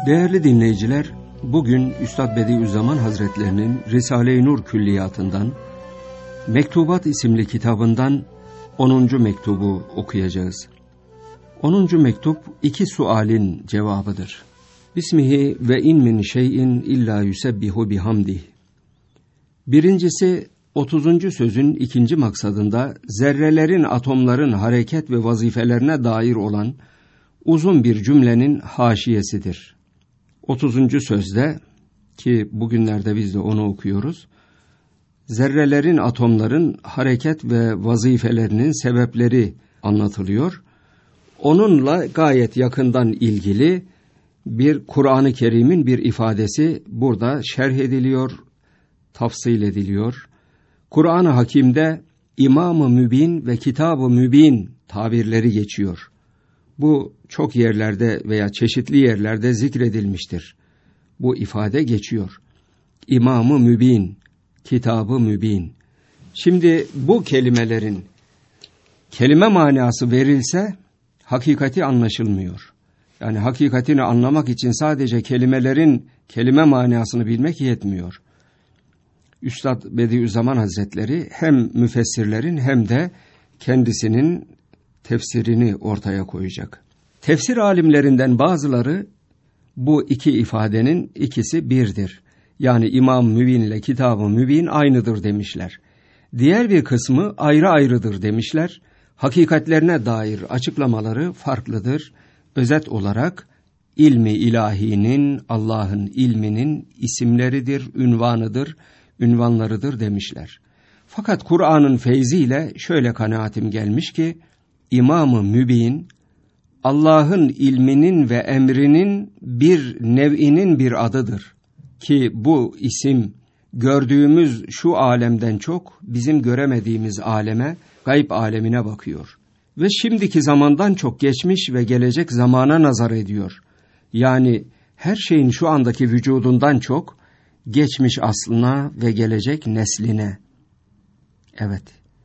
Değerli dinleyiciler, bugün Üstad Bediüzzaman Hazretlerinin Risale-i Nur Külliyatı'ndan, Mektubat isimli kitabından 10. mektubu okuyacağız. 10. mektup 2 sualin cevabıdır. Bismihi ve in min şeyin illa yusebbihu bihamdih. Birincisi 30. sözün 2. maksadında zerrelerin, atomların hareket ve vazifelerine dair olan uzun bir cümlenin haşiyesidir. 30. sözde, ki bugünlerde biz de onu okuyoruz, zerrelerin, atomların hareket ve vazifelerinin sebepleri anlatılıyor. Onunla gayet yakından ilgili bir Kur'an-ı Kerim'in bir ifadesi burada şerh ediliyor, tafsil ediliyor. Kur'an-ı Hakîm'de İmam-ı Mübin ve Kitab-ı Mübin tabirleri geçiyor. Bu çok yerlerde veya çeşitli yerlerde zikredilmiştir. Bu ifade geçiyor. İmam-ı Mübin, Kitab-ı Mübin. Şimdi bu kelimelerin kelime manası verilse hakikati anlaşılmıyor. Yani hakikatini anlamak için sadece kelimelerin kelime manasını bilmek yetmiyor. Üstad Bediüzzaman Hazretleri hem müfessirlerin hem de kendisinin tefsirini ortaya koyacak. Tefsir alimlerinden bazıları bu iki ifadenin ikisi birdir. Yani İmam Mübin ile Kitab-ı Mübin aynıdır demişler. Diğer bir kısmı ayrı ayrıdır demişler. Hakikatlerine dair açıklamaları farklıdır. Özet olarak ilmi ilahinin, Allah'ın ilminin isimleridir, ünvanlarıdır demişler. Fakat Kur'an'ın feyziyle şöyle kanaatim gelmiş ki, İmam-ı Mübin, Allah'ın ilminin ve emrinin bir nev'inin bir adıdır. Ki bu isim gördüğümüz şu alemden çok bizim göremediğimiz aleme, gayb alemine bakıyor. Ve şimdiki zamandan çok geçmiş ve gelecek zamana nazar ediyor. Yani her şeyin şu andaki vücudundan çok geçmiş aslına ve gelecek nesline. Evet,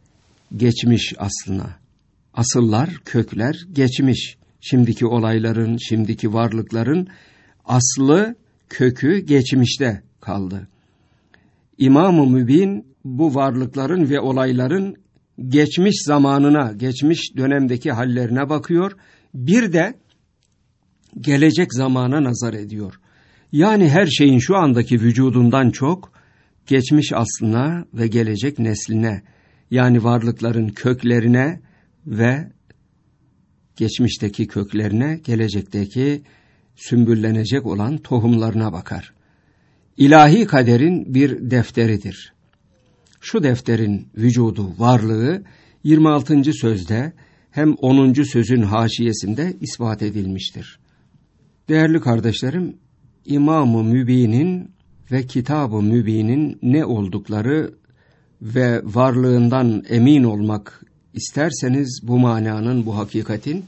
geçmiş aslına. Asıllar, kökler geçmiş. Şimdiki olayların, şimdiki varlıkların aslı, kökü geçmişte kaldı. İmam-ı Mübin bu varlıkların ve olayların geçmiş zamanına, geçmiş dönemdeki hallerine bakıyor. Bir de gelecek zamana nazar ediyor. Yani her şeyin şu andaki vücudundan çok geçmiş aslına ve gelecek nesline, yani varlıkların köklerine ve geçmişteki köklerine, gelecekteki sümbüllenecek olan tohumlarına bakar. İlahi kaderin bir defteridir. Şu defterin vücudu, varlığı 26. sözde hem 10. sözün haşiyesinde ispat edilmiştir. Değerli kardeşlerim, İmam-ı Mübin'in ve Kitab-ı Mübin'in ne oldukları ve varlığından emin olmak İsterseniz bu mananın, bu hakikatin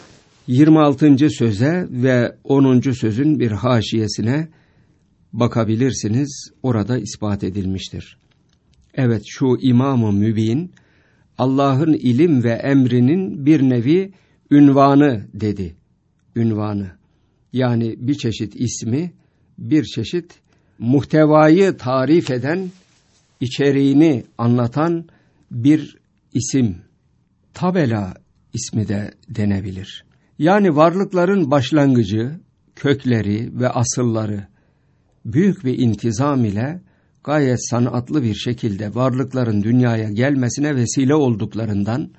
26. söze ve 10. sözün bir haşiyesine bakabilirsiniz. Orada ispat edilmiştir. Evet, şu İmam-ı Mübin, Allah'ın ilim ve emrinin bir nevi ünvanı dedi. Ünvanı. Yani bir çeşit ismi, bir çeşit muhtevayı tarif eden, içeriğini anlatan bir isim. Tabela ismi de denebilir. Yani varlıkların başlangıcı, kökleri ve asılları büyük bir intizam ile gayet sanatlı bir şekilde varlıkların dünyaya gelmesine vesile olduklarından,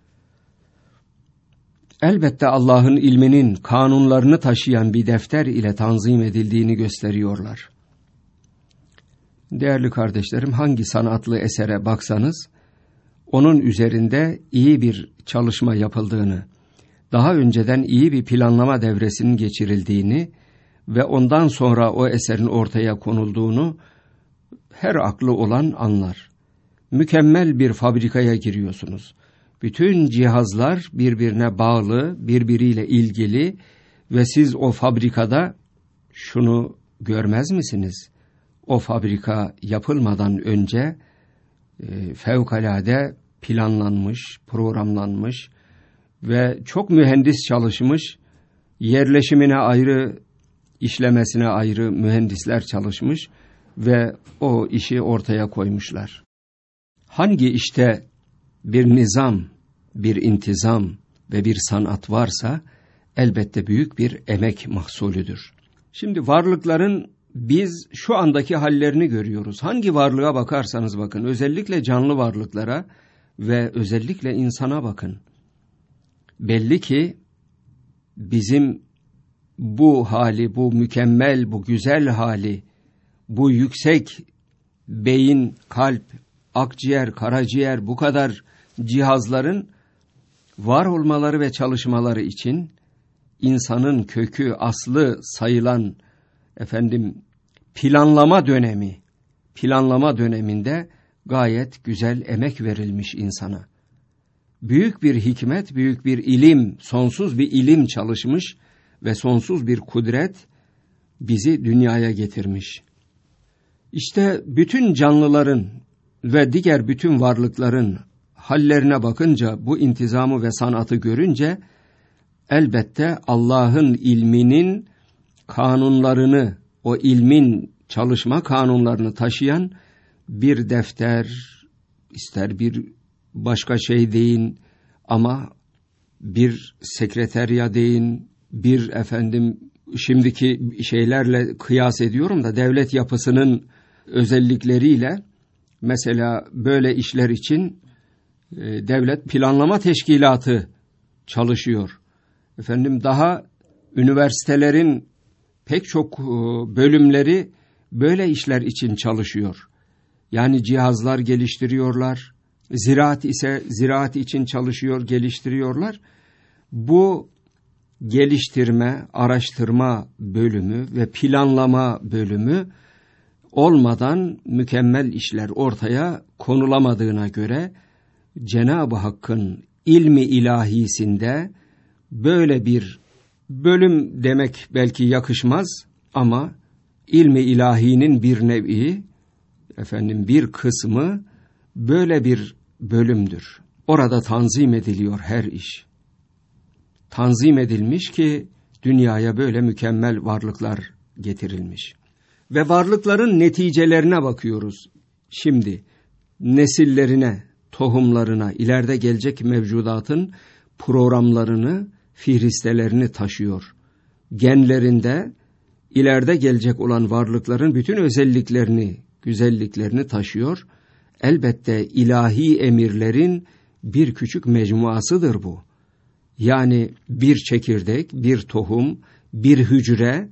elbette Allah'ın ilminin kanunlarını taşıyan bir defter ile tanzim edildiğini gösteriyorlar. Değerli kardeşlerim, hangi sanatlı esere baksanız, onun üzerinde iyi bir çalışma yapıldığını, daha önceden iyi bir planlama devresinin geçirildiğini ve ondan sonra o eserin ortaya konulduğunu her aklı olan anlar. Mükemmel bir fabrikaya giriyorsunuz. Bütün cihazlar birbirine bağlı, birbiriyle ilgili ve siz o fabrikada şunu görmez misiniz? O fabrika yapılmadan önce fevkalade planlanmış, programlanmış ve çok mühendis çalışmış, yerleşimine ayrı işlemesine ayrı mühendisler çalışmış ve o işi ortaya koymuşlar. Hangi işte bir nizam, bir intizam ve bir sanat varsa elbette büyük bir emek mahsulüdür. Şimdi varlıkların biz şu andaki hallerini görüyoruz. Hangi varlığa bakarsanız bakın, özellikle canlı varlıklara ve özellikle insana bakın. Belli ki bizim bu hali, bu mükemmel, bu güzel hali, bu yüksek beyin, kalp, akciğer, karaciğer, bu kadar cihazların var olmaları ve çalışmaları için insanın kökü, aslı sayılan planlama döneminde gayet güzel emek verilmiş insana. Büyük bir hikmet, büyük bir ilim, sonsuz bir ilim çalışmış ve sonsuz bir kudret bizi dünyaya getirmiş. İşte bütün canlıların ve diğer bütün varlıkların hallerine bakınca, bu intizamı ve sanatı görünce elbette Allah'ın ilminin kanunlarını, o ilmin çalışma kanunlarını taşıyan bir defter, ister bir başka şey deyin ama bir sekreterya deyin, bir şimdiki şeylerle kıyas ediyorum da devlet yapısının özellikleriyle, mesela böyle işler için devlet planlama teşkilatı çalışıyor. Daha üniversitelerin pek çok bölümleri böyle işler için çalışıyor. Yani cihazlar geliştiriyorlar. Ziraat ise ziraat için çalışıyor, geliştiriyorlar. Bu geliştirme, araştırma bölümü ve planlama bölümü olmadan mükemmel işler ortaya konulamadığına göre Cenab-ı Hakk'ın ilmi ilahisinde böyle bir bölüm demek belki yakışmaz ama ilmi ilahinin bir nevi, bir kısmı böyle bir bölümdür. Orada tanzim ediliyor her iş. Tanzim edilmiş ki dünyaya böyle mükemmel varlıklar getirilmiş. Ve varlıkların neticelerine bakıyoruz. Şimdi nesillerine, tohumlarına, ileride gelecek mevcudatın programlarını, fihristelerini taşıyor. Genlerinde ileride gelecek olan varlıkların bütün özelliklerini, güzelliklerini taşıyor. Elbette ilahi emirlerin bir küçük mecmuasıdır bu. Yani bir çekirdek, bir tohum, bir hücre,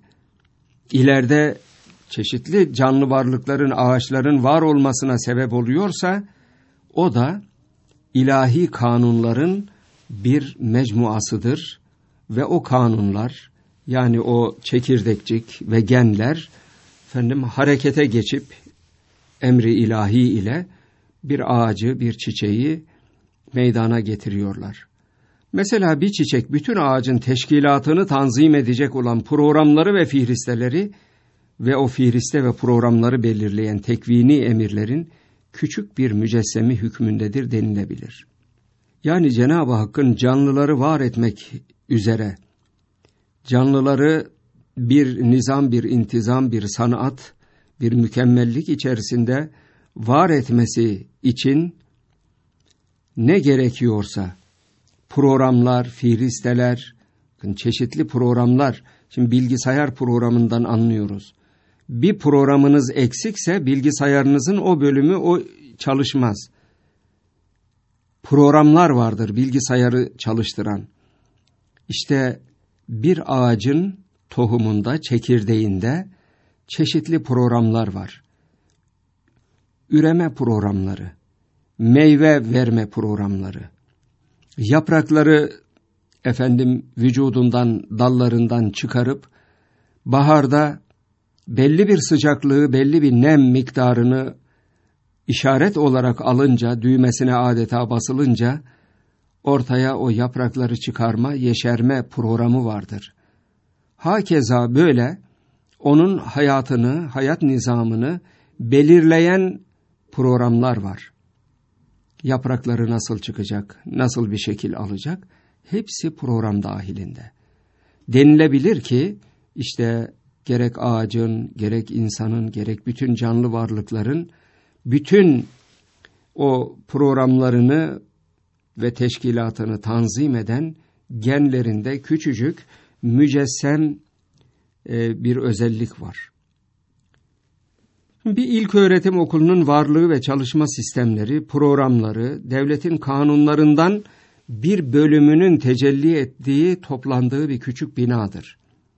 ileride çeşitli canlı varlıkların, ağaçların var olmasına sebep oluyorsa, o da ilahi kanunların bir mecmuasıdır ve o kanunlar, yani o çekirdekçik ve genler harekete geçip emri ilahi ile bir ağacı, bir çiçeği meydana getiriyorlar. Mesela bir çiçek bütün ağacın teşkilatını tanzim edecek olan programları ve fihristeleri ve o fihriste ve programları belirleyen tekvini emirlerin küçük bir mücessemi hükmündedir denilebilir. Yani Cenab-ı Hakk'ın canlıları var etmek üzere, canlıları bir nizam, bir intizam, bir sanat, bir mükemmellik içerisinde var etmesi için ne gerekiyorsa, programlar, fihristeler, çeşitli programlar, şimdi bilgisayar programından anlıyoruz. Bir programınız eksikse bilgisayarınızın o bölümü o çalışmaz. Programlar vardır bilgisayarı çalıştıran. İşte bir ağacın tohumunda, çekirdeğinde çeşitli programlar var. Üreme programları, meyve verme programları, yaprakları vücudundan, dallarından çıkarıp baharda belli bir sıcaklığı, belli bir nem miktarını işaret olarak alınca, düğmesine adeta basılınca ortaya o yaprakları çıkarma, yeşerme programı vardır. Hakeza böyle onun hayatını, hayat nizamını belirleyen programlar var. Yaprakları nasıl çıkacak, nasıl bir şekil alacak, hepsi program dahilinde. Denilebilir ki işte gerek ağacın, gerek insanın, gerek bütün canlı varlıkların bütün o programlarını ve teşkilatını tanzim eden genlerinde küçücük mücessem bir özellik var. Bir ilköğretim okulunun varlığı ve çalışma sistemleri, programları, devletin kanunlarından bir bölümünün tecelli ettiği, toplandığı bir küçük binadır.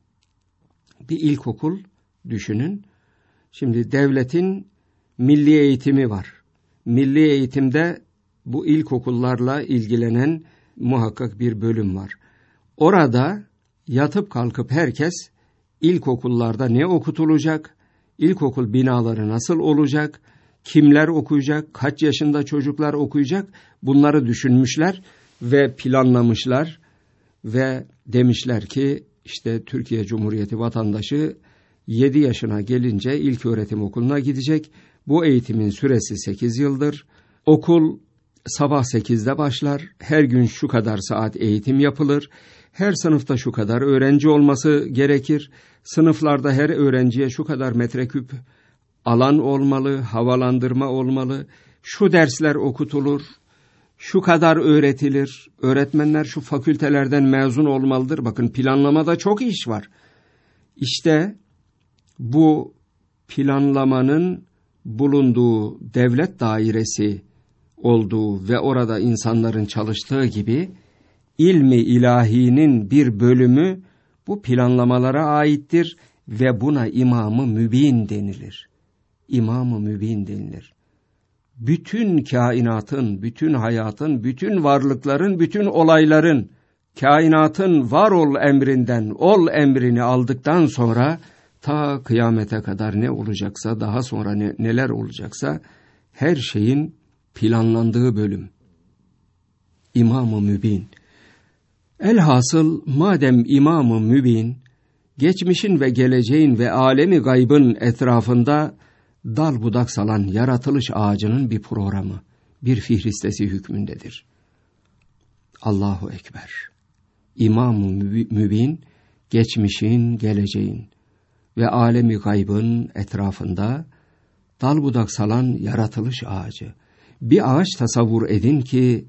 Bir ilkokul düşünün. Şimdi devletin milli eğitimi var. Milli eğitimde bu ilkokullarla ilgilenen muhakkak bir bölüm var. Orada yatıp kalkıp herkes ilkokullarda ne okutulacak, ilkokul binaları nasıl olacak, kimler okuyacak, kaç yaşında çocuklar okuyacak, bunları düşünmüşler ve planlamışlar ve demişler ki işte Türkiye Cumhuriyeti vatandaşı 7 yaşına gelince ilköğretim okuluna gidecek. Bu eğitimin süresi 8 yıldır. Okul sabah 8'de başlar. Her gün şu kadar saat eğitim yapılır. Her sınıfta şu kadar öğrenci olması gerekir. Sınıflarda her öğrenciye şu kadar metreküp alan olmalı, havalandırma olmalı. Şu dersler okutulur, şu kadar öğretilir. Öğretmenler şu fakültelerden mezun olmalıdır. Bakın planlamada çok iş var. İşte bu planlamanın bulunduğu devlet dairesi olduğu ve orada insanların çalıştığı gibi ilmi ilahinin bir bölümü bu planlamalara aittir ve buna İmam-ı Mübin denilir. İmam-ı Mübin denilir. Bütün kainatın, bütün hayatın, bütün varlıkların, bütün olayların, kainatın var ol emrinden ol emrini aldıktan sonra ta kıyamete kadar ne olacaksa, daha sonra neler olacaksa her şeyin planlandığı bölüm. İmam-ı Mübin. Elhasıl madem İmam-ı Mübin, geçmişin ve geleceğin ve alemi gaybın etrafında dal budak salan yaratılış ağacının bir programı, bir fihristesi hükmündedir. Allahu Ekber. İmam-ı Mübin, geçmişin, geleceğin ve alemi gaybın etrafında dal budak salan yaratılış ağacı. Bir ağaç tasavvur edin ki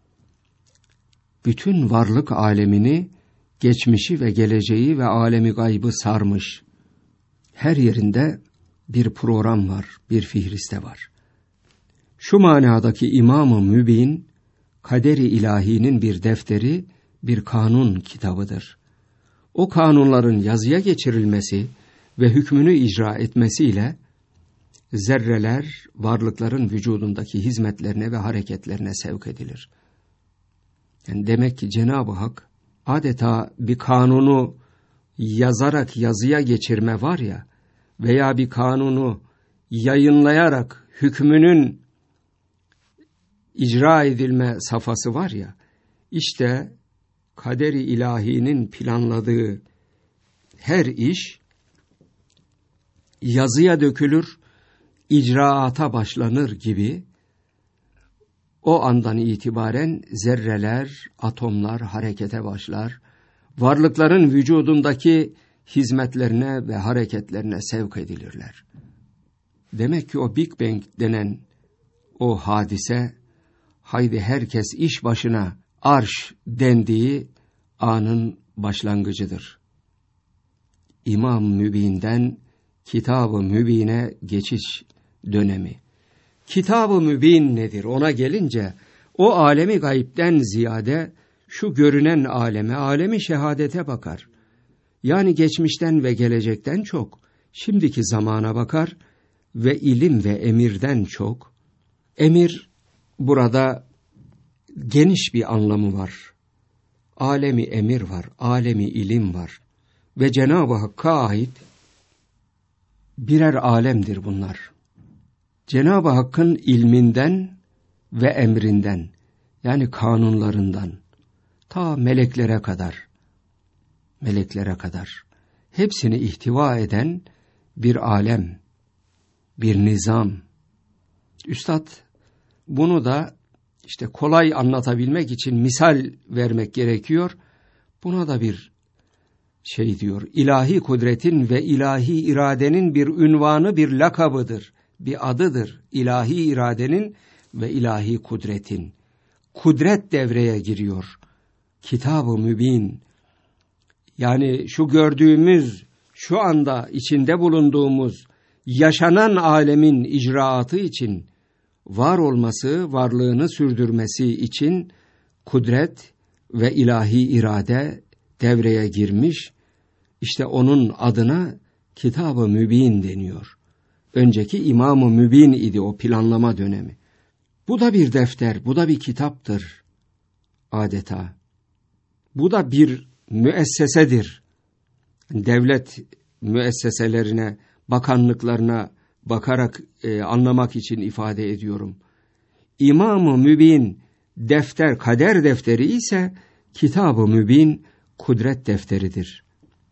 bütün varlık alemini, geçmişi ve geleceği ve alemi gaybı sarmış. Her yerinde bir program var, bir fihriste var. Şu manadaki İmam-ı Mübin, kader-i ilahinin bir defteri, bir kanun kitabıdır. O kanunların yazıya geçirilmesi ve hükmünü icra etmesiyle zerreler varlıkların vücudundaki hizmetlerine ve hareketlerine sevk edilir. Yani demek ki Cenab-ı Hak adeta bir kanunu yazarak yazıya geçirme var ya veya bir kanunu yayınlayarak hükmünün icra edilme safhası var ya, işte kader-i ilahinin planladığı her iş yazıya dökülür, icraata başlanır gibi o andan itibaren zerreler, atomlar harekete başlar, varlıkların vücudundaki hizmetlerine ve hareketlerine sevk edilirler. Demek ki o Big Bang denen o hadise, haydi herkes iş başına arş dendiği anın başlangıcıdır. İmam-ı Mübin'den Kitab-ı Mübin'e geçiş dönemi. Kitab-ı Mübin nedir? Ona gelince o alemi gayipten ziyade şu görünen aleme, alemi şehadete bakar. Yani geçmişten ve gelecekten çok, şimdiki zamana bakar ve ilim ve emirden çok. Emir burada geniş bir anlamı var. Alemi emir var, alemi ilim var ve Cenab-ı Hakk'a ait birer alemdir bunlar. Cenab-ı Hakk'ın ilminden ve emrinden, yani kanunlarından, ta meleklere kadar, hepsini ihtiva eden bir alem, bir nizam. Üstad bunu da işte kolay anlatabilmek için misal vermek gerekiyor. Buna da bir diyor, ilahi kudretin ve ilahi iradenin bir ünvanı, bir lakabıdır, bir adıdır. İlahi iradenin ve ilahi kudretin. Kudret devreye giriyor. Kitab-ı Mübin, yani şu gördüğümüz, şu anda içinde bulunduğumuz, yaşanan alemin icraatı için, var olması, varlığını sürdürmesi için kudret ve ilahi irade devreye girmiş. İşte onun adına Kitab-ı Mübin deniyor. Önceki İmam-ı Mübin idi o planlama dönemi. Bu da bir defter, bu da bir kitaptır adeta. Bu da bir müessesedir. Devlet müesseselerine, bakanlıklarına bakarak anlamak için ifade ediyorum. İmam-ı Mübin defter, kader defteri ise Kitab-ı Mübin kudret defteridir.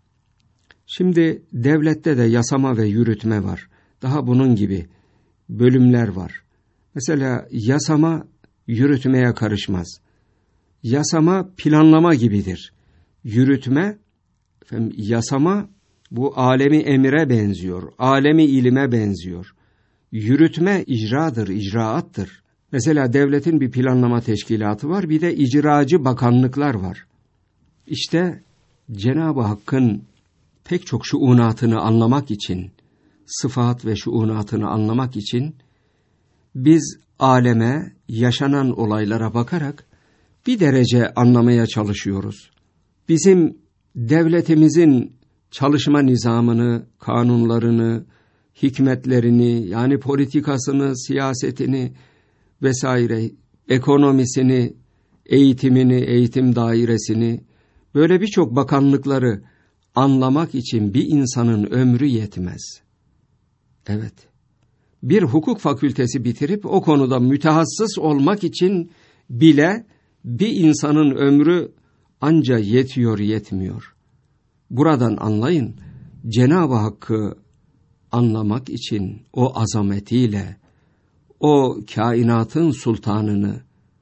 Şimdi devlette de yasama ve yürütme var. Daha bunun gibi bölümler var. Mesela yasama yürütmeye karışmaz. Yasama planlama gibidir. Yürütme, yasama bu alemi emire benziyor, alemi ilime benziyor. Yürütme icradır, icraattır. Mesela devletin bir planlama teşkilatı var, bir de icracı bakanlıklar var. İşte Cenab-ı Hakk'ın pek çok şuunatını anlamak için, sıfat ve şuunatını anlamak için biz aleme, yaşanan olaylara bakarak bir derece anlamaya çalışıyoruz. Bizim devletimizin çalışma nizamını, kanunlarını, hikmetlerini, yani politikasını, siyasetini vesaire, ekonomisini, eğitimini, eğitim dairesini, böyle birçok bakanlıkları anlamak için bir insanın ömrü yetmez. Evet, bir hukuk fakültesi bitirip o konuda mütehassıs olmak için bile bir insanın ömrü anca yetiyor, yetmiyor. Buradan anlayın, Cenab-ı Hakk'ı anlamak için o azametiyle, o kainatın sultanını,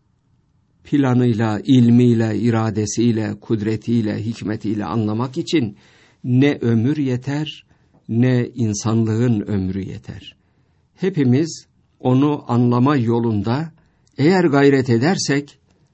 planıyla, ilmiyle, iradesiyle, kudretiyle, hikmetiyle anlamak için ne ömür yeter, ne insanlığın ömrü yeter. Hepimiz onu anlama yolunda eğer gayret edersek,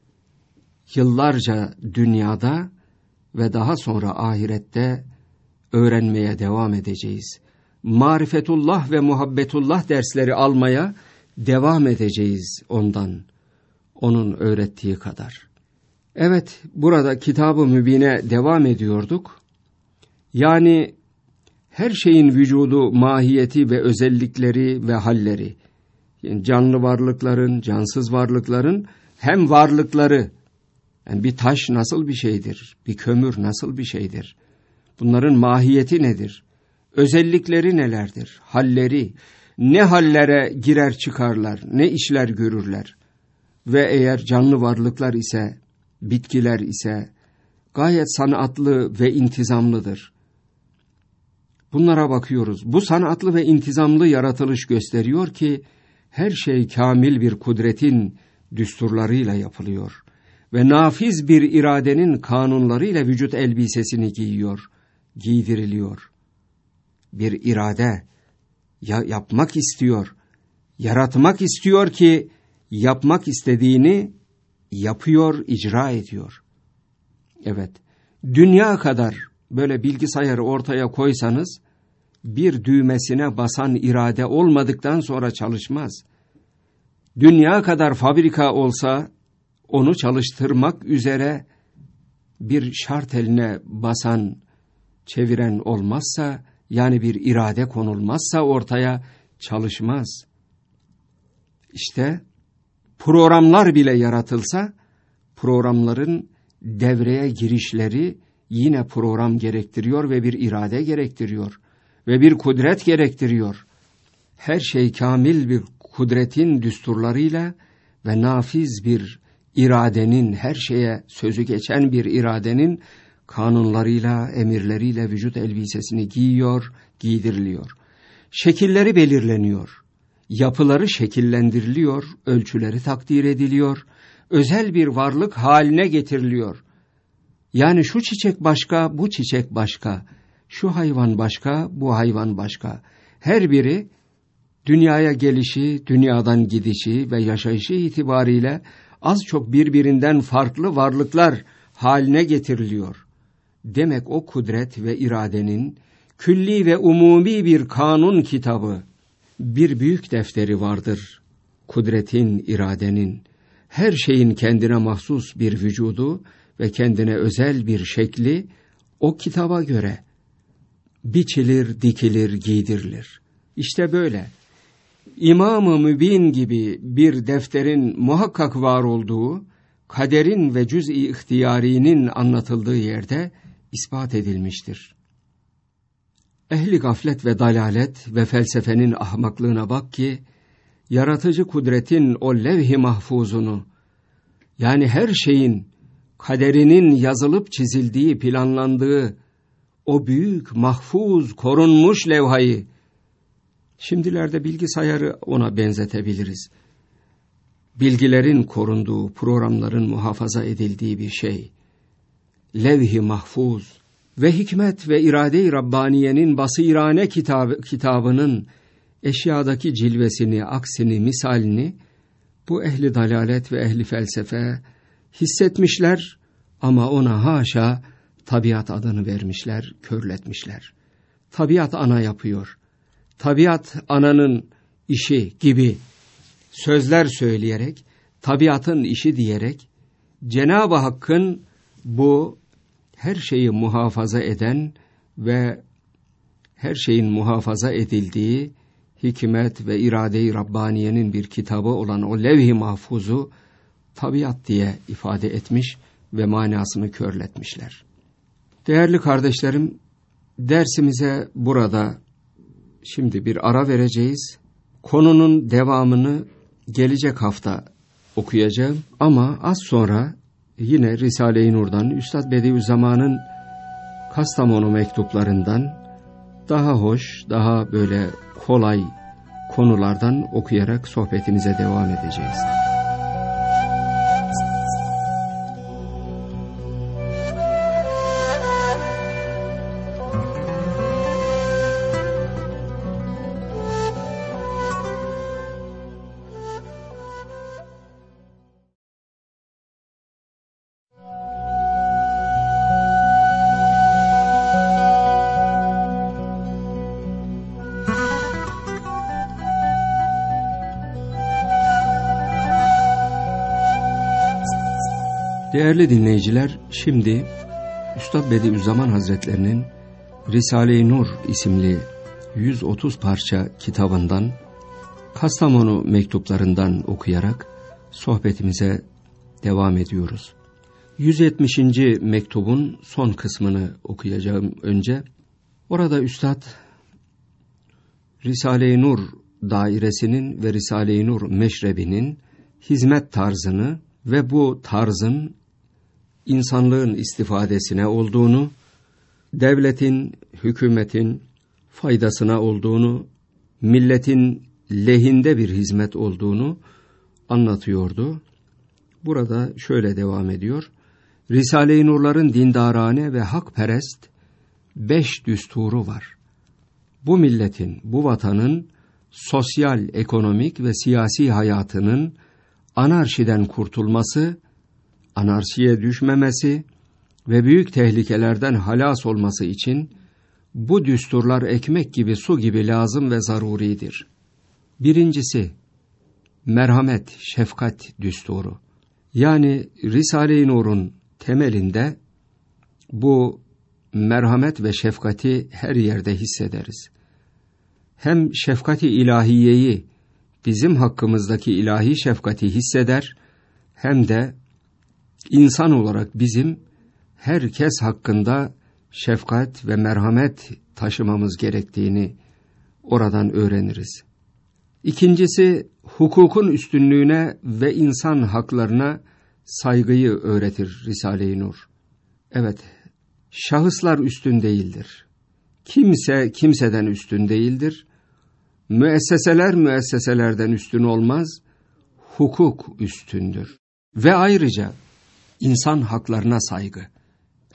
yıllarca dünyada ve daha sonra ahirette öğrenmeye devam edeceğiz. Marifetullah ve muhabbetullah dersleri almaya devam edeceğiz ondan, onun öğrettiği kadar. Evet, burada Kitab-ı Mübin'e devam ediyorduk. Yani her şeyin vücudu, mahiyeti ve özellikleri ve halleri, yani canlı varlıkların, cansız varlıkların hem varlıkları, yani bir taş nasıl bir şeydir, bir kömür nasıl bir şeydir, bunların mahiyeti nedir, özellikleri nelerdir, halleri, ne hallere girer çıkarlar, ne işler görürler ve eğer canlı varlıklar ise, bitkiler ise gayet sanatlı ve intizamlıdır. Bunlara bakıyoruz. Bu sanatlı ve intizamlı yaratılış gösteriyor ki her şey kamil bir kudretin düsturlarıyla yapılıyor ve nafiz bir iradenin kanunlarıyla vücut elbisesini giyiyor, giydiriliyor. Bir irade yapmak istiyor, yaratmak istiyor ki yapmak istediğini yapıyor, icra ediyor. Evet, dünya kadar böyle bilgisayarı ortaya koysanız, bir düğmesine basan irade olmadıktan sonra çalışmaz. Dünya kadar fabrika olsa, onu çalıştırmak üzere bir şart eline basan, çeviren olmazsa, yani bir irade konulmazsa ortaya çalışmaz. İşte programlar bile yaratılsa, programların devreye girişleri yine program gerektiriyor ve bir irade gerektiriyor ve bir kudret gerektiriyor. Her şey kamil bir kudretin düsturlarıyla ve nafiz bir iradenin, her şeye sözü geçen bir iradenin kanunlarıyla, emirleriyle vücut elbisesini giyiyor, giydiriliyor. Şekilleri belirleniyor, yapıları şekillendiriliyor, ölçüleri takdir ediliyor, özel bir varlık haline getiriliyor. Yani şu çiçek başka, bu çiçek başka, şu hayvan başka, bu hayvan başka. Her biri dünyaya gelişi, dünyadan gidişi ve yaşayışı itibariyle az çok birbirinden farklı varlıklar haline getiriliyor. Demek o kudret ve iradenin külli ve umumi bir kanun kitabı, bir büyük defteri vardır. Kudretin, iradenin, her şeyin kendine mahsus bir vücudu ve kendine özel bir şekli o kitaba göre biçilir, dikilir, giydirilir. İşte böyle İmam-ı Mübin gibi bir defterin muhakkak var olduğu, kaderin ve cüz-i ihtiyarinin anlatıldığı yerde ispat edilmiştir. Ehli gaflet ve dalalet ve felsefenin ahmaklığına bak ki, yaratıcı kudretin o levh-i mahfuzunu, yani her şeyin kaderinin yazılıp çizildiği, planlandığı o büyük, mahfuz, korunmuş levhayı, şimdilerde bilgisayarı ona benzetebiliriz. Bilgilerin korunduğu, programların muhafaza edildiği bir şey. Levh-i mahfuz ve hikmet ve irade-i Rabbaniye'nin basirane kitabının eşyadaki cilvesini, aksini, misalini bu ehli dalalet ve ehli felsefe hissetmişler ama ona haşa tabiat adını vermişler, körletmişler. Tabiat ana yapıyor. Tabiat ananın işi gibi sözler söyleyerek, tabiatın işi diyerek, Cenab-ı Hakk'ın bu her şeyi muhafaza eden ve her şeyin muhafaza edildiği hikmet ve irade-i Rabbaniye'nin bir kitabı olan o levh-i mahfuzu tabiat diye ifade etmiş ve manasını körletmişler. Değerli kardeşlerim, dersimize burada şimdi bir ara vereceğiz. Konunun devamını gelecek hafta okuyacağım ama az sonra yine Risale-i Nur'dan, Üstad Bediüzzaman'ın Kastamonu mektuplarından daha hoş, daha böyle kolay konulardan okuyarak sohbetimize devam edeceğiz. Değerli dinleyiciler, şimdi Üstad Bediüzzaman Hazretlerinin Risale-i Nur isimli 130 parça kitabından, Kastamonu mektuplarından okuyarak sohbetimize devam ediyoruz. 170. mektubun son kısmını okuyacağım önce. Orada Üstad Risale-i Nur dairesinin ve Risale-i Nur meşrebinin hizmet tarzını ve bu tarzın insanlığın istifadesine olduğunu, devletin, hükümetin faydasına olduğunu, milletin lehinde bir hizmet olduğunu anlatıyordu. Burada şöyle devam ediyor. Risale-i Nurların dindarane ve hakperest 5 düsturu var. Bu milletin, bu vatanın sosyal, ekonomik ve siyasi hayatının anarşiden kurtulması, anarşiye düşmemesi ve büyük tehlikelerden halas olması için bu düsturlar ekmek gibi, su gibi lazım ve zaruridir. Birincisi, merhamet, şefkat düsturu. Yani Risale-i Nur'un temelinde bu merhamet ve şefkati her yerde hissederiz. Hem şefkati ilahiyeyi, bizim hakkımızdaki ilahi şefkati hisseder, hem de insan olarak bizim herkes hakkında şefkat ve merhamet taşımamız gerektiğini oradan öğreniriz. İkincisi, hukukun üstünlüğüne ve insan haklarına saygıyı öğretir Risale-i Nur. Evet, şahıslar üstün değildir. Kimse kimseden üstün değildir. Müesseseler müesseselerden üstün olmaz. Hukuk üstündür. Ve ayrıca insan haklarına saygı.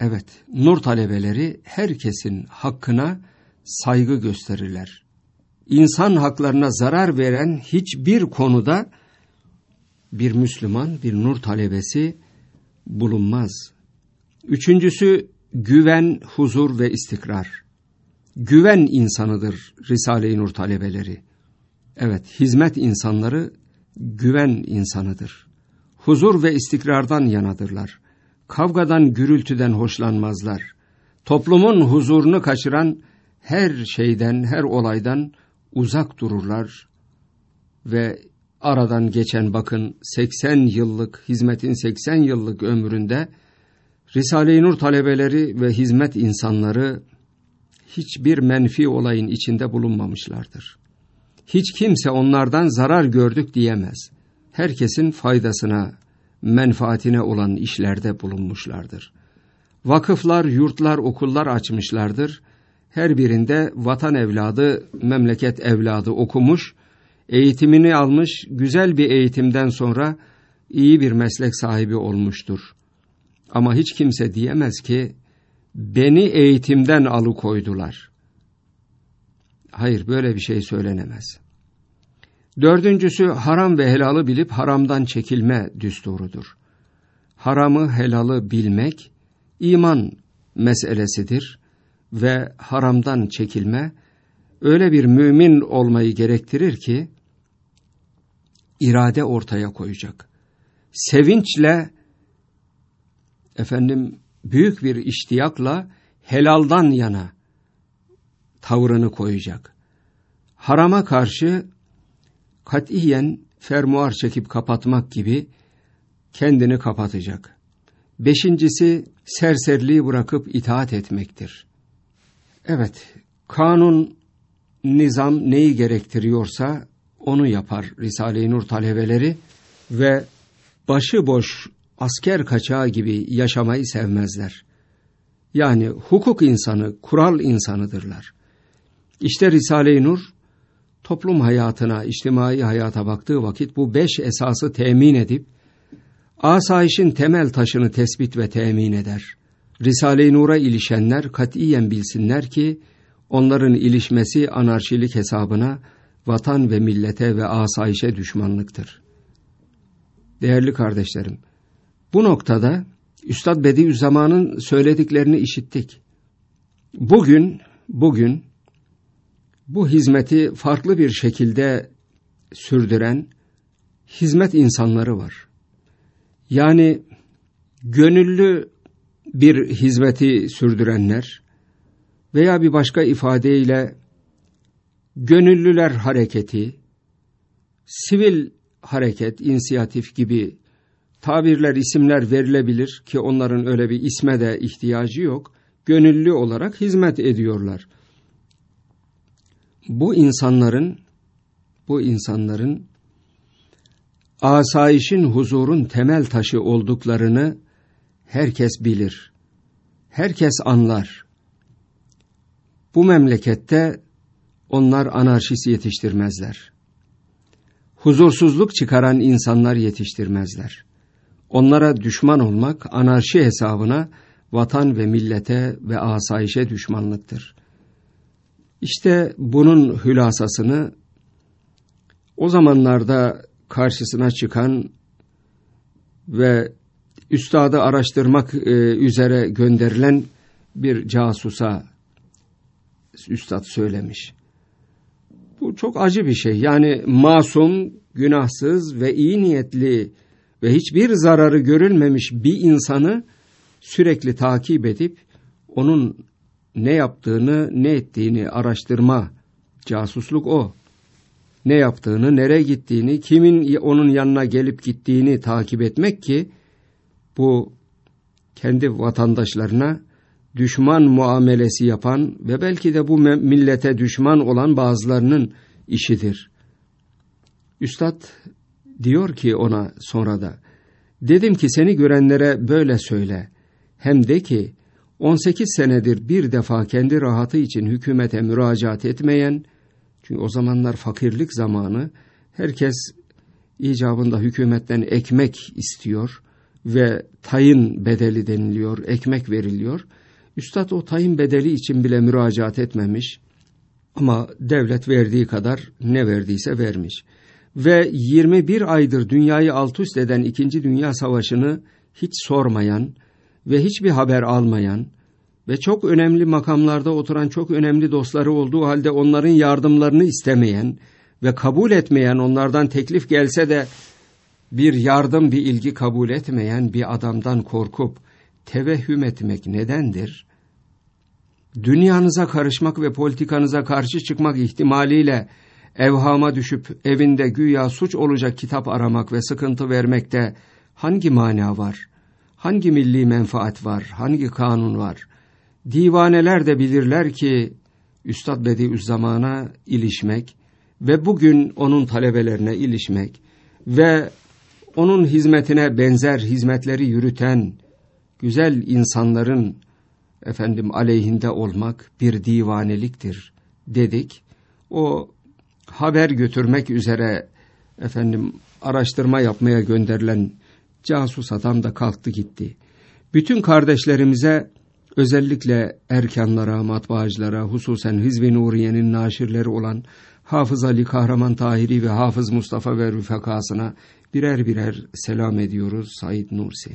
Evet, nur talebeleri herkesin hakkına saygı gösterirler. İnsan haklarına zarar veren hiçbir konuda bir Müslüman, bir nur talebesi bulunmaz. Üçüncüsü güven, huzur ve istikrar. Güven insanıdır Risale-i Nur talebeleri. Evet, hizmet insanları güven insanıdır. Huzur ve istikrardan yanadırlar. Kavgadan, gürültüden hoşlanmazlar. Toplumun huzurunu kaçıran her şeyden, her olaydan uzak dururlar. Ve aradan geçen bakın 80 yıllık, hizmetin 80 yıllık ömründe Risale-i Nur talebeleri ve hizmet insanları hiçbir menfi olayın içinde bulunmamışlardır. Hiç kimse onlardan zarar gördük diyemez. Herkesin faydasına, menfaatine olan işlerde bulunmuşlardır. Vakıflar, yurtlar, okullar açmışlardır. Her birinde vatan evladı, memleket evladı okumuş, eğitimini almış, güzel bir eğitimden sonra iyi bir meslek sahibi olmuştur. Ama hiç kimse diyemez ki, beni eğitimden alıkoydular. Hayır, böyle bir şey söylenemez. Dördüncüsü, haram ve helalı bilip haramdan çekilme düsturudur. Haramı, helalı bilmek, iman meselesidir ve haramdan çekilme, öyle bir mümin olmayı gerektirir ki, irade ortaya koyacak. Sevinçle, büyük bir iştiyakla helaldan yana tavrını koyacak. Harama karşı katiyen fermuar çekip kapatmak gibi kendini kapatacak. Beşincisi, serseriliği bırakıp itaat etmektir. Evet, kanun, nizam neyi gerektiriyorsa onu yapar Risale-i Nur talebeleri ve başıboş asker kaçağı gibi yaşamayı sevmezler. Yani hukuk insanı, kural insanıdırlar. İşte Risale-i Nur, toplum hayatına, içtimai hayata baktığı vakit bu 5 esası temin edip, asayişin temel taşını tespit ve temin eder. Risale-i Nur'a ilişenler katiyen bilsinler ki, onların ilişmesi anarşilik hesabına, vatan ve millete ve asayişe düşmanlıktır. Değerli kardeşlerim, bu noktada Üstad Bediüzzaman'ın söylediklerini işittik. Bugün bu hizmeti farklı bir şekilde sürdüren hizmet insanları var. Yani gönüllü bir hizmeti sürdürenler veya bir başka ifadeyle gönüllüler hareketi, sivil hareket, inisiyatif gibi tabirler, isimler verilebilir ki onların öyle bir isme de ihtiyacı yok. Gönüllü olarak hizmet ediyorlar. Bu insanların asayişin, huzurun temel taşı olduklarını herkes bilir. Herkes anlar. Bu memlekette onlar anarşist yetiştirmezler. Huzursuzluk çıkaran insanlar yetiştirmezler. Onlara düşman olmak anarşi hesabına vatan ve millete ve asayişe düşmanlıktır. İşte bunun hülasasını o zamanlarda karşısına çıkan ve üstadı araştırmak üzere gönderilen bir casusa üstad söylemiş. Bu çok acı bir şey. Yani masum, günahsız ve iyi niyetli ve hiçbir zararı görülmemiş bir insanı sürekli takip edip onun ne yaptığını, ne ettiğini araştırma, casusluk o. Ne yaptığını, nereye gittiğini, kimin onun yanına gelip gittiğini takip etmek ki bu kendi vatandaşlarına düşman muamelesi yapan ve belki de bu millete düşman olan bazılarının işidir. Üstad diyor ki ona sonra da, dedim ki seni görenlere böyle söyle, hem de ki 18 senedir bir defa kendi rahatı için hükümete müracaat etmeyen, çünkü o zamanlar fakirlik zamanı, herkes icabında hükümetten ekmek istiyor ve tayin bedeli deniliyor, ekmek veriliyor. Üstad o tayin bedeli için bile müracaat etmemiş ama devlet verdiği kadar ne verdiyse vermiş. Ve 21 aydır dünyayı alt üst eden 2. Dünya Savaşı'nı hiç sormayan ve hiçbir haber almayan ve çok önemli makamlarda oturan çok önemli dostları olduğu halde onların yardımlarını istemeyen ve kabul etmeyen, onlardan teklif gelse de bir yardım, bir ilgi kabul etmeyen bir adamdan korkup tevehhüm etmek nedendir? Dünyanıza karışmak ve politikanıza karşı çıkmak ihtimaliyle evhama düşüp evinde güya suç olacak kitap aramak ve sıkıntı vermekte hangi mana var? Hangi milli menfaat var? Hangi kanun var? Divaneler de bilirler ki Üstad Bediüzzaman'a ilişmek ve bugün onun talebelerine ilişmek ve onun hizmetine benzer hizmetleri yürüten güzel insanların aleyhinde olmak bir divaneliktir dedik. O haber götürmek üzere araştırma yapmaya gönderilen casus adam da kalktı gitti. Bütün kardeşlerimize, özellikle erkanlara, matbaacılara, hususen Hizb-i Nuriye'nin naşirleri olan Hafız Ali Kahraman Tahiri ve Hafız Mustafa ve rüfekasına birer birer selam ediyoruz. Said Nursi.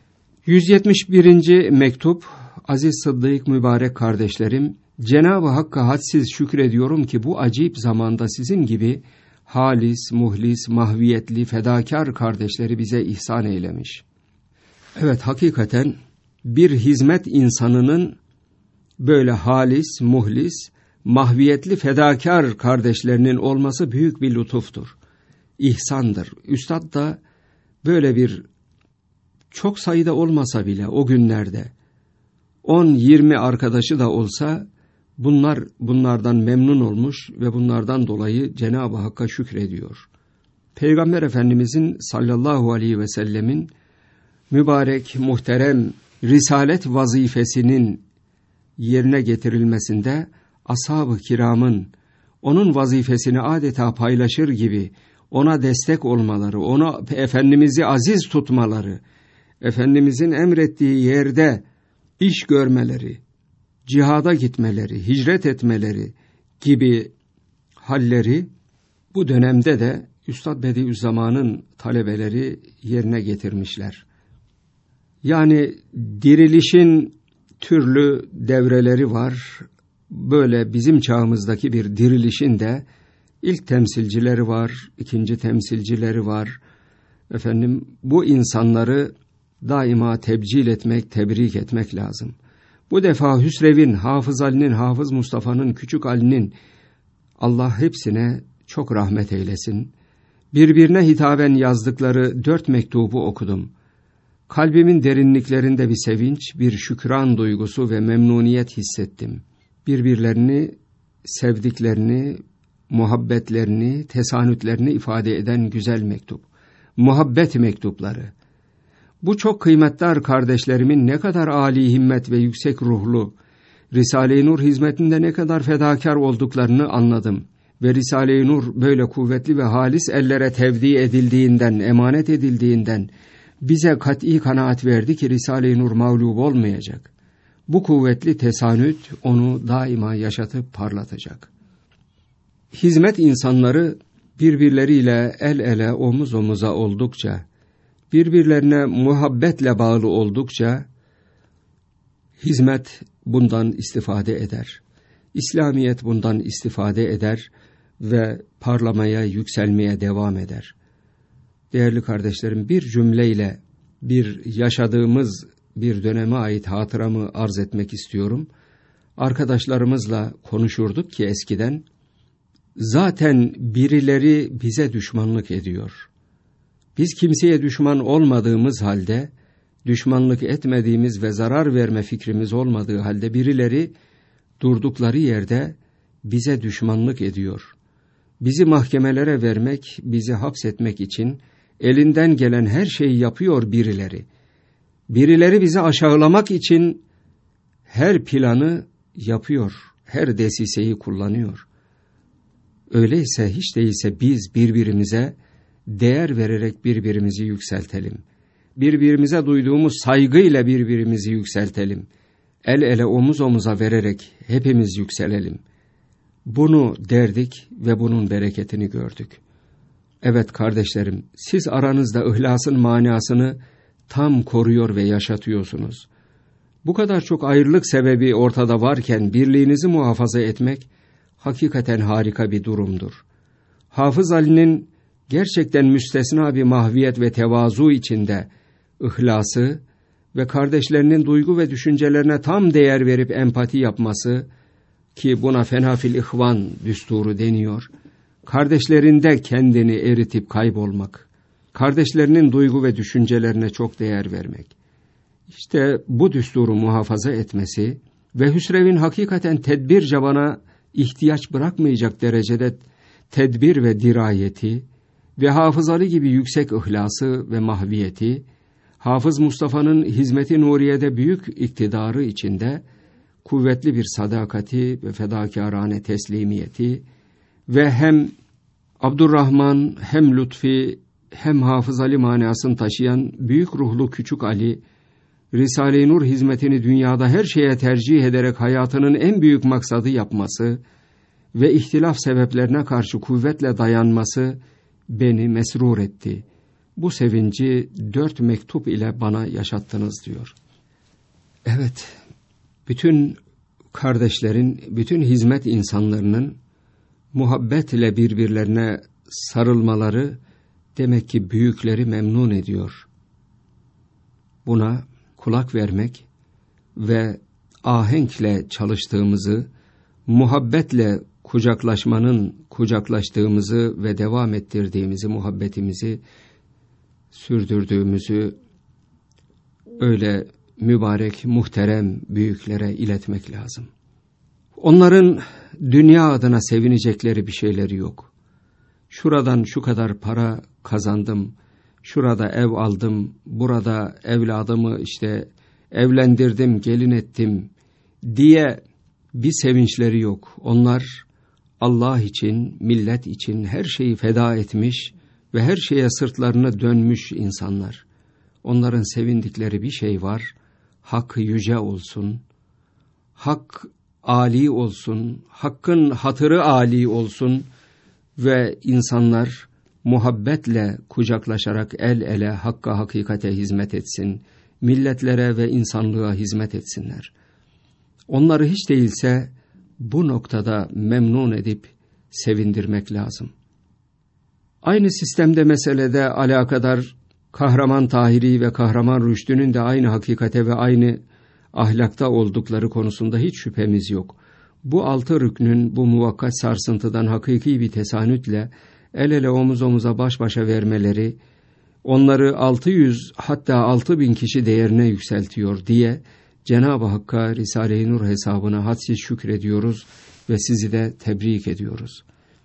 171. mektup. Aziz Sıddık mübarek kardeşlerim, Cenab-ı Hakk'a hadsiz şükrediyorum ki bu acip zamanda sizin gibi halis, muhlis, mahviyetli, fedakar kardeşleri bize ihsan eylemiş. Evet, hakikaten bir hizmet insanının böyle halis, muhlis, mahviyetli, fedakar kardeşlerinin olması büyük bir lütuftur, ihsandır. Üstad da böyle bir, çok sayıda olmasa bile o günlerde 10-20 arkadaşı da olsa bunlardan memnun olmuş ve bunlardan dolayı Cenab-ı Hakk'a şükrediyor. Peygamber Efendimizin sallallahu aleyhi ve sellemin mübarek, muhterem risalet vazifesinin yerine getirilmesinde ashab-ı kiramın onun vazifesini adeta paylaşır gibi ona destek olmaları, ona Efendimiz'i aziz tutmaları, Efendimizin emrettiği yerde iş görmeleri, cihada gitmeleri, hicret etmeleri gibi halleri bu dönemde de Üstad Bediüzzaman'ın talebeleri yerine getirmişler. Yani dirilişin türlü devreleri var. Böyle bizim çağımızdaki bir dirilişin de ilk temsilcileri var, ikinci temsilcileri var. Bu insanları daima tebcil etmek, tebrik etmek lazım. Bu defa Hüsrev'in, Hafız Ali'nin, Hafız Mustafa'nın, Küçük Ali'nin, Allah hepsine çok rahmet eylesin, birbirine hitaben yazdıkları 4 mektubu okudum. Kalbimin derinliklerinde bir sevinç, bir şükran duygusu ve memnuniyet hissettim. Birbirlerini sevdiklerini, muhabbetlerini, tesanütlerini ifade eden güzel mektup. Muhabbet mektupları. Bu çok kıymetli kardeşlerimin ne kadar âli himmet ve yüksek ruhlu, Risale-i Nur hizmetinde ne kadar fedakar olduklarını anladım. Ve Risale-i Nur böyle kuvvetli ve halis ellere tevdi edildiğinden, emanet edildiğinden bize kat'i kanaat verdi ki Risale-i Nur mağlup olmayacak. Bu kuvvetli tesanüt onu daima yaşatıp parlatacak. Hizmet insanları birbirleriyle el ele, omuz omuza oldukça, birbirlerine muhabbetle bağlı oldukça hizmet bundan istifade eder. İslamiyet bundan istifade eder ve parlamaya, yükselmeye devam eder. Değerli kardeşlerim, bir cümleyle bir yaşadığımız bir döneme ait hatıramı arz etmek istiyorum. Arkadaşlarımızla konuşurduk ki eskiden, zaten birileri bize düşmanlık ediyor. Biz kimseye düşman olmadığımız halde, düşmanlık etmediğimiz ve zarar verme fikrimiz olmadığı halde birileri durdukları yerde bize düşmanlık ediyor. Bizi mahkemelere vermek, bizi hapsetmek için elinden gelen her şeyi yapıyor birileri. Birileri bizi aşağılamak için her planı yapıyor, her desiseyi kullanıyor. Öyleyse hiç değilse biz birbirimize değer vererek birbirimizi yükseltelim. birbirimize duyduğumuz saygıyla birbirimizi yükseltelim. El ele omuz omuza vererek hepimiz yükselelim. Bunu derdik ve bunun bereketini gördük. Evet kardeşlerim, siz aranızda ihlasın manasını tam koruyor ve yaşatıyorsunuz. Bu kadar çok ayrılık sebebi ortada varken birliğinizi muhafaza etmek hakikaten harika bir durumdur. Hafız Ali'nin gerçekten müstesna bir mahviyet ve tevazu içinde ihlası ve kardeşlerinin duygu ve düşüncelerine tam değer verip empati yapması, ki buna fenafil ihvan düsturu deniyor, kardeşlerinde kendini eritip kaybolmak, kardeşlerinin duygu ve düşüncelerine çok değer vermek. İşte bu düsturu muhafaza etmesi ve Hüsrev'in hakikaten tedbir cevana ihtiyaç bırakmayacak derecede tedbir ve dirayeti ve Hafız Ali gibi yüksek ihlası ve mahviyeti, Hafız Mustafa'nın hizmet-i nuriyede büyük iktidarı içinde kuvvetli bir sadakati ve fedakârane teslimiyeti ve hem Abdurrahman hem Lütfi hem Hafız Ali manasını taşıyan büyük ruhlu küçük Ali, Risale-i Nur hizmetini dünyada her şeye tercih ederek hayatının en büyük maksadı yapması ve ihtilaf sebeplerine karşı kuvvetle dayanması beni mesrur etti. Bu sevinci 4 mektup ile bana yaşattınız diyor. Evet, bütün kardeşlerin, bütün hizmet insanlarının muhabbetle birbirlerine sarılmaları demek ki büyükleri memnun ediyor. Buna kulak vermek ve ahenkle çalıştığımızı, muhabbetle kucaklaştığımızı ve devam ettirdiğimizi, muhabbetimizi sürdürdüğümüzü öyle mübarek, muhterem büyüklere iletmek lazım. Onların dünya adına sevinecekleri bir şeyleri yok. Şuradan şu kadar para kazandım, şurada ev aldım, burada evladımı evlendirdim, gelin ettim diye bir sevinçleri yok. Onlar Allah için, millet için her şeyi feda etmiş ve her şeye sırtlarını dönmüş insanlar. Onların sevindikleri bir şey var. Hak yüce olsun, hak âli olsun, hakkın hatırı âli olsun ve insanlar muhabbetle kucaklaşarak el ele hakka hakikate hizmet etsin, milletlere ve insanlığa hizmet etsinler. Onları hiç değilse bu noktada memnun edip sevindirmek lazım. Aynı sistemde meselede alakadar Kahraman Tahiri ve Kahraman Rüştü'nün de aynı hakikate ve aynı ahlakta oldukları konusunda hiç şüphemiz yok. Bu 6 rüknün bu muvakkat sarsıntıdan hakiki bir tesanütle el ele omuz omuza baş başa vermeleri, onları 600 hatta 6000 kişi değerine yükseltiyor diye Cenab-ı Hakk'a Risale-i Nur hesabına hadsiz şükrediyoruz ve sizi de tebrik ediyoruz.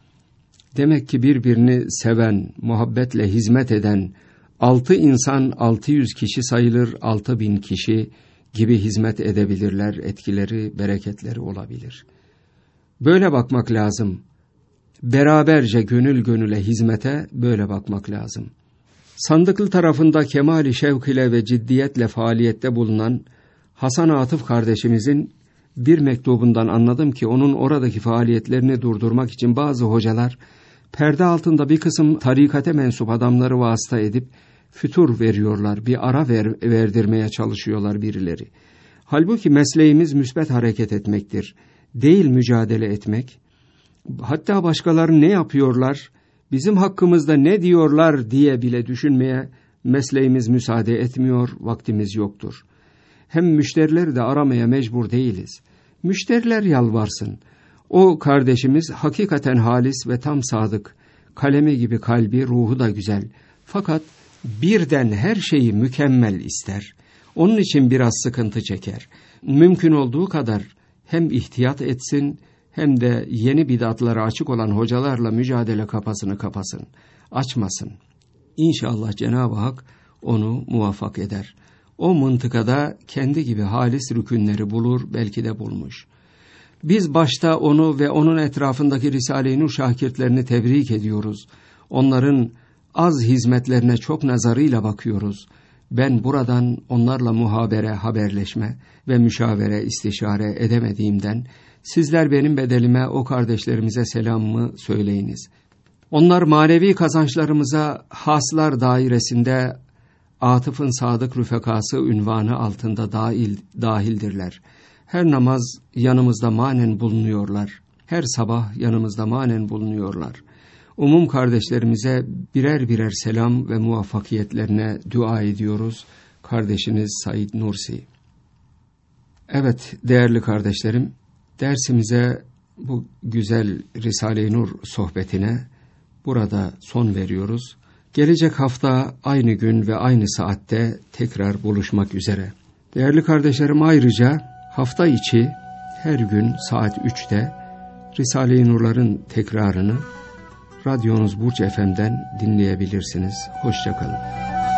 Demek ki birbirini seven, muhabbetle hizmet eden 6 insan 600 kişi sayılır, 6000 kişi gibi hizmet edebilirler, etkileri, bereketleri olabilir. Böyle bakmak lazım. Beraberce gönül gönüle hizmete böyle bakmak lazım. Sandıklı tarafında kemali şevk ile ve ciddiyetle faaliyette bulunan Hasan Atıf kardeşimizin bir mektubundan anladım ki onun oradaki faaliyetlerini durdurmak için bazı hocalar perde altında bir kısım tarikate mensup adamları vasıta edip fütur veriyorlar, bir ara verdirmeye çalışıyorlar birileri. Halbuki mesleğimiz müsbet hareket etmektir, değil mücadele etmek. Hatta başkaları ne yapıyorlar, bizim hakkımızda ne diyorlar diye bile düşünmeye mesleğimiz müsaade etmiyor, vaktimiz yoktur. Hem müşterileri de aramaya mecbur değiliz. Müşteriler yalvarsın. O kardeşimiz hakikaten halis ve tam sadık, kalemi gibi kalbi, ruhu da güzel. Fakat birden her şeyi mükemmel ister. Onun için biraz sıkıntı çeker. Mümkün olduğu kadar hem ihtiyat etsin hem de yeni bid'atlara açık olan hocalarla mücadele kapasını kapasın, açmasın. İnşallah Cenab-ı Hak onu muvaffak eder. O mıntıkada kendi gibi halis rükünleri bulur, belki de bulmuş. Biz başta onu ve onun etrafındaki Risale-i Nur şakirtlerini tebrik ediyoruz. Onların az hizmetlerine çok nazarıyla bakıyoruz ben buradan onlarla muhabere, haberleşme ve müşavere, istişare edemediğimden sizler benim bedelime o kardeşlerimize selamımı söyleyiniz. Onlar manevi kazançlarımıza haslar dairesinde Atıf'ın sadık rüfekası ünvanı altında dahildirler. Her namaz yanımızda manen bulunuyorlar. Her sabah yanımızda manen bulunuyorlar. Umum kardeşlerimize birer birer selam ve muvaffakiyetlerine dua ediyoruz. Kardeşiniz Said Nursi. Evet değerli kardeşlerim, dersimize, bu güzel Risale-i Nur sohbetine burada son veriyoruz. Gelecek hafta aynı gün ve aynı saatte tekrar buluşmak üzere. Değerli kardeşlerim, ayrıca hafta içi her gün saat 3'te Risale-i Nur'ların tekrarını radyonuz Burç FM'den dinleyebilirsiniz. Hoşça kalın.